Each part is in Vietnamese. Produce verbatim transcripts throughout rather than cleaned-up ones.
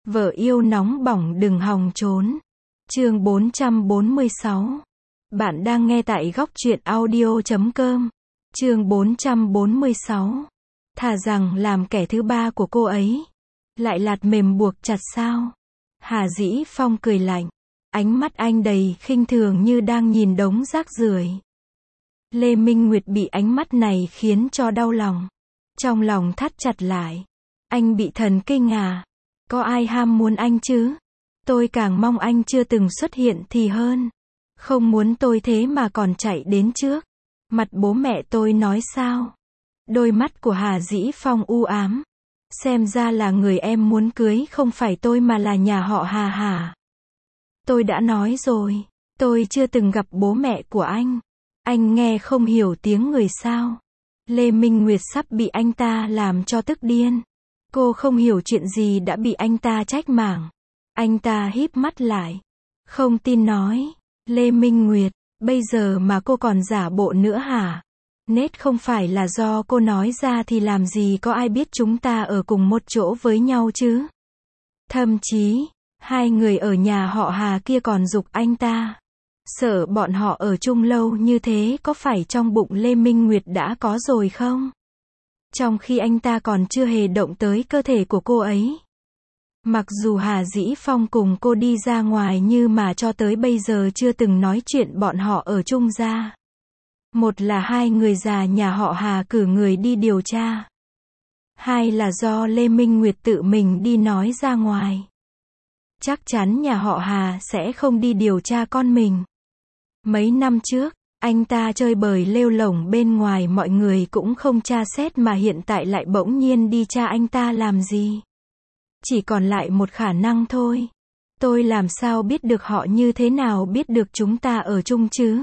Vợ yêu nóng bỏng đừng hòng trốn. Chương bốn trăm bốn mươi sáu. Bạn đang nghe tại góc truyện audio chấm com. Chương bốn trăm bốn mươi sáu. Thà rằng làm kẻ thứ ba của cô ấy. Lại lạt mềm buộc chặt sao? Hà Dĩ Phong cười lạnh. Ánh mắt anh đầy khinh thường như đang nhìn đống rác rưởi. Lê Minh Nguyệt bị ánh mắt này khiến cho đau lòng. Trong lòng thắt chặt lại. Anh bị thần kinh à? Có ai ham muốn anh chứ? Tôi càng mong anh chưa từng xuất hiện thì hơn. Không muốn tôi thế mà còn chạy đến trước. Mặt bố mẹ tôi nói sao? Đôi mắt của Hà Dĩ Phong u ám. Xem ra là người em muốn cưới không phải tôi mà là nhà họ Hà hả? Tôi đã nói rồi, tôi chưa từng gặp bố mẹ của anh. Anh nghe không hiểu tiếng người sao? Lê Minh Nguyệt sắp bị anh ta làm cho tức điên. Cô không hiểu chuyện gì đã bị anh ta trách mảng. Anh ta híp mắt lại. Không tin nói. Lê Minh Nguyệt, bây giờ mà cô còn giả bộ nữa hả? Nết không phải là do cô nói ra thì làm gì có ai biết chúng ta ở cùng một chỗ với nhau chứ? Thậm chí, hai người ở nhà họ Hà kia còn giục anh ta. Sợ bọn họ ở chung lâu như thế có phải trong bụng Lê Minh Nguyệt đã có rồi không? Trong khi anh ta còn chưa hề động tới cơ thể của cô ấy. Mặc dù Hà Dĩ Phong cùng cô đi ra ngoài nhưng mà cho tới bây giờ chưa từng nói chuyện bọn họ ở chung ra. Một là hai người già nhà họ Hà cử người đi điều tra. Hai là do Lê Minh Nguyệt tự mình đi nói ra ngoài. Chắc chắn nhà họ Hà sẽ không đi điều tra con mình. Mấy năm trước, anh ta chơi bời lêu lổng bên ngoài mọi người cũng không tra xét mà hiện tại lại bỗng nhiên đi tra anh ta làm gì. Chỉ còn lại một khả năng thôi. Tôi làm sao biết được họ như thế nào biết được chúng ta ở chung chứ?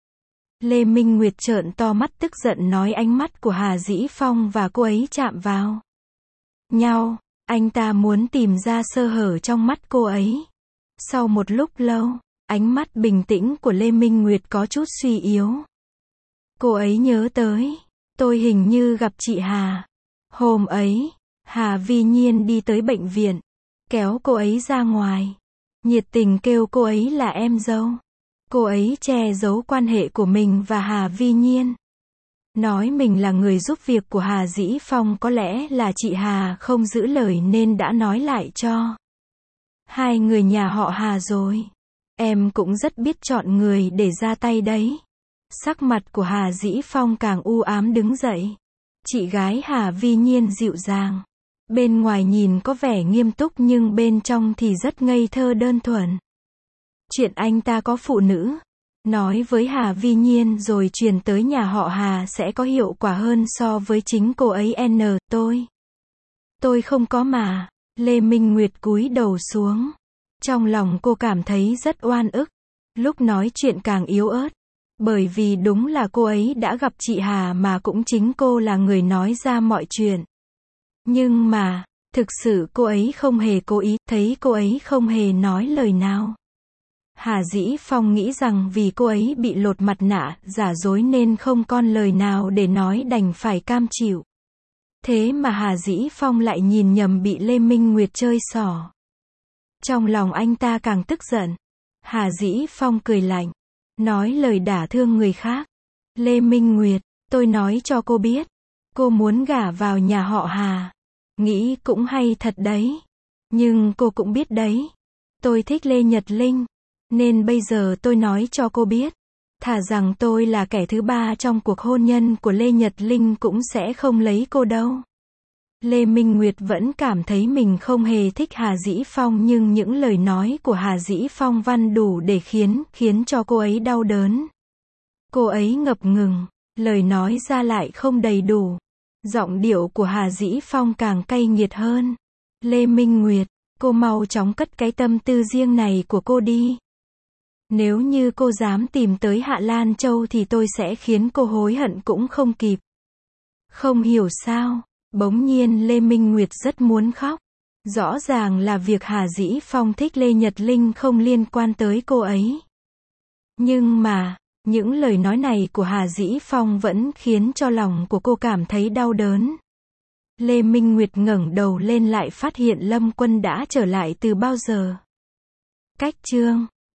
Lê Minh Nguyệt trợn to mắt tức giận nói ánh mắt của Hà Dĩ Phong và cô ấy chạm vào nhau. Anh ta muốn tìm ra sơ hở trong mắt cô ấy. Sau một lúc lâu, ánh mắt bình tĩnh của Lê Minh Nguyệt có chút suy yếu. Cô ấy nhớ tới. Tôi hình như gặp chị Hà. Hôm ấy, Hà Vi Nhiên đi tới bệnh viện. Kéo cô ấy ra ngoài. Nhiệt tình kêu cô ấy là em dâu. Cô ấy che giấu quan hệ của mình và Hà Vi Nhiên. Nói mình là người giúp việc của Hà Dĩ Phong, có lẽ là chị Hà không giữ lời nên đã nói lại cho hai người nhà họ Hà rồi. Em cũng rất biết chọn người để ra tay đấy. Sắc mặt của Hà Dĩ Phong càng u ám đứng dậy. Chị gái Hà Vi Nhiên dịu dàng. Bên ngoài nhìn có vẻ nghiêm túc nhưng bên trong thì rất ngây thơ đơn thuần. Chuyện anh ta có phụ nữ. Nói với Hà Vi Nhiên rồi truyền tới nhà họ Hà sẽ có hiệu quả hơn so với chính cô ấy n. Tôi. Tôi không có mà. Lê Minh Nguyệt cúi đầu xuống. Trong lòng cô cảm thấy rất oan ức. Lúc nói chuyện càng yếu ớt. Bởi vì đúng là cô ấy đã gặp chị Hà mà cũng chính cô là người nói ra mọi chuyện. Nhưng mà, thực sự cô ấy không hề cố ý, thấy cô ấy không hề nói lời nào. Hà Dĩ Phong nghĩ rằng vì cô ấy bị lột mặt nạ, giả dối nên không còn lời nào để nói đành phải cam chịu. Thế mà Hà Dĩ Phong lại nhìn nhầm bị Lê Minh Nguyệt chơi xỏ. Trong lòng anh ta càng tức giận. Hà Dĩ Phong cười lạnh. Nói lời đả thương người khác. Lê Minh Nguyệt, tôi nói cho cô biết. Cô muốn gả vào nhà họ Hà. Nghĩ cũng hay thật đấy. Nhưng cô cũng biết đấy. Tôi thích Lê Nhật Linh. Nên bây giờ tôi nói cho cô biết. Thà rằng tôi là kẻ thứ ba trong cuộc hôn nhân của Lê Nhật Linh cũng sẽ không lấy cô đâu. Lê Minh Nguyệt vẫn cảm thấy mình không hề thích Hà Dĩ Phong nhưng những lời nói của Hà Dĩ Phong văn đủ để khiến, khiến cho cô ấy đau đớn. Cô ấy ngập ngừng, lời nói ra lại không đầy đủ. Giọng điệu của Hà Dĩ Phong càng cay nghiệt hơn. Lê Minh Nguyệt, cô mau chóng cất cái tâm tư riêng này của cô đi. Nếu như cô dám tìm tới Hạ Lan Châu thì tôi sẽ khiến cô hối hận cũng không kịp. Không hiểu sao, bỗng nhiên Lê Minh Nguyệt rất muốn khóc. Rõ ràng là việc Hà Dĩ Phong thích Lê Nhật Linh không liên quan tới cô ấy. Nhưng mà, những lời nói này của Hà Dĩ Phong vẫn khiến cho lòng của cô cảm thấy đau đớn. Lê Minh Nguyệt ngẩng đầu lên lại phát hiện Lâm Quân đã trở lại từ bao giờ. Cách chương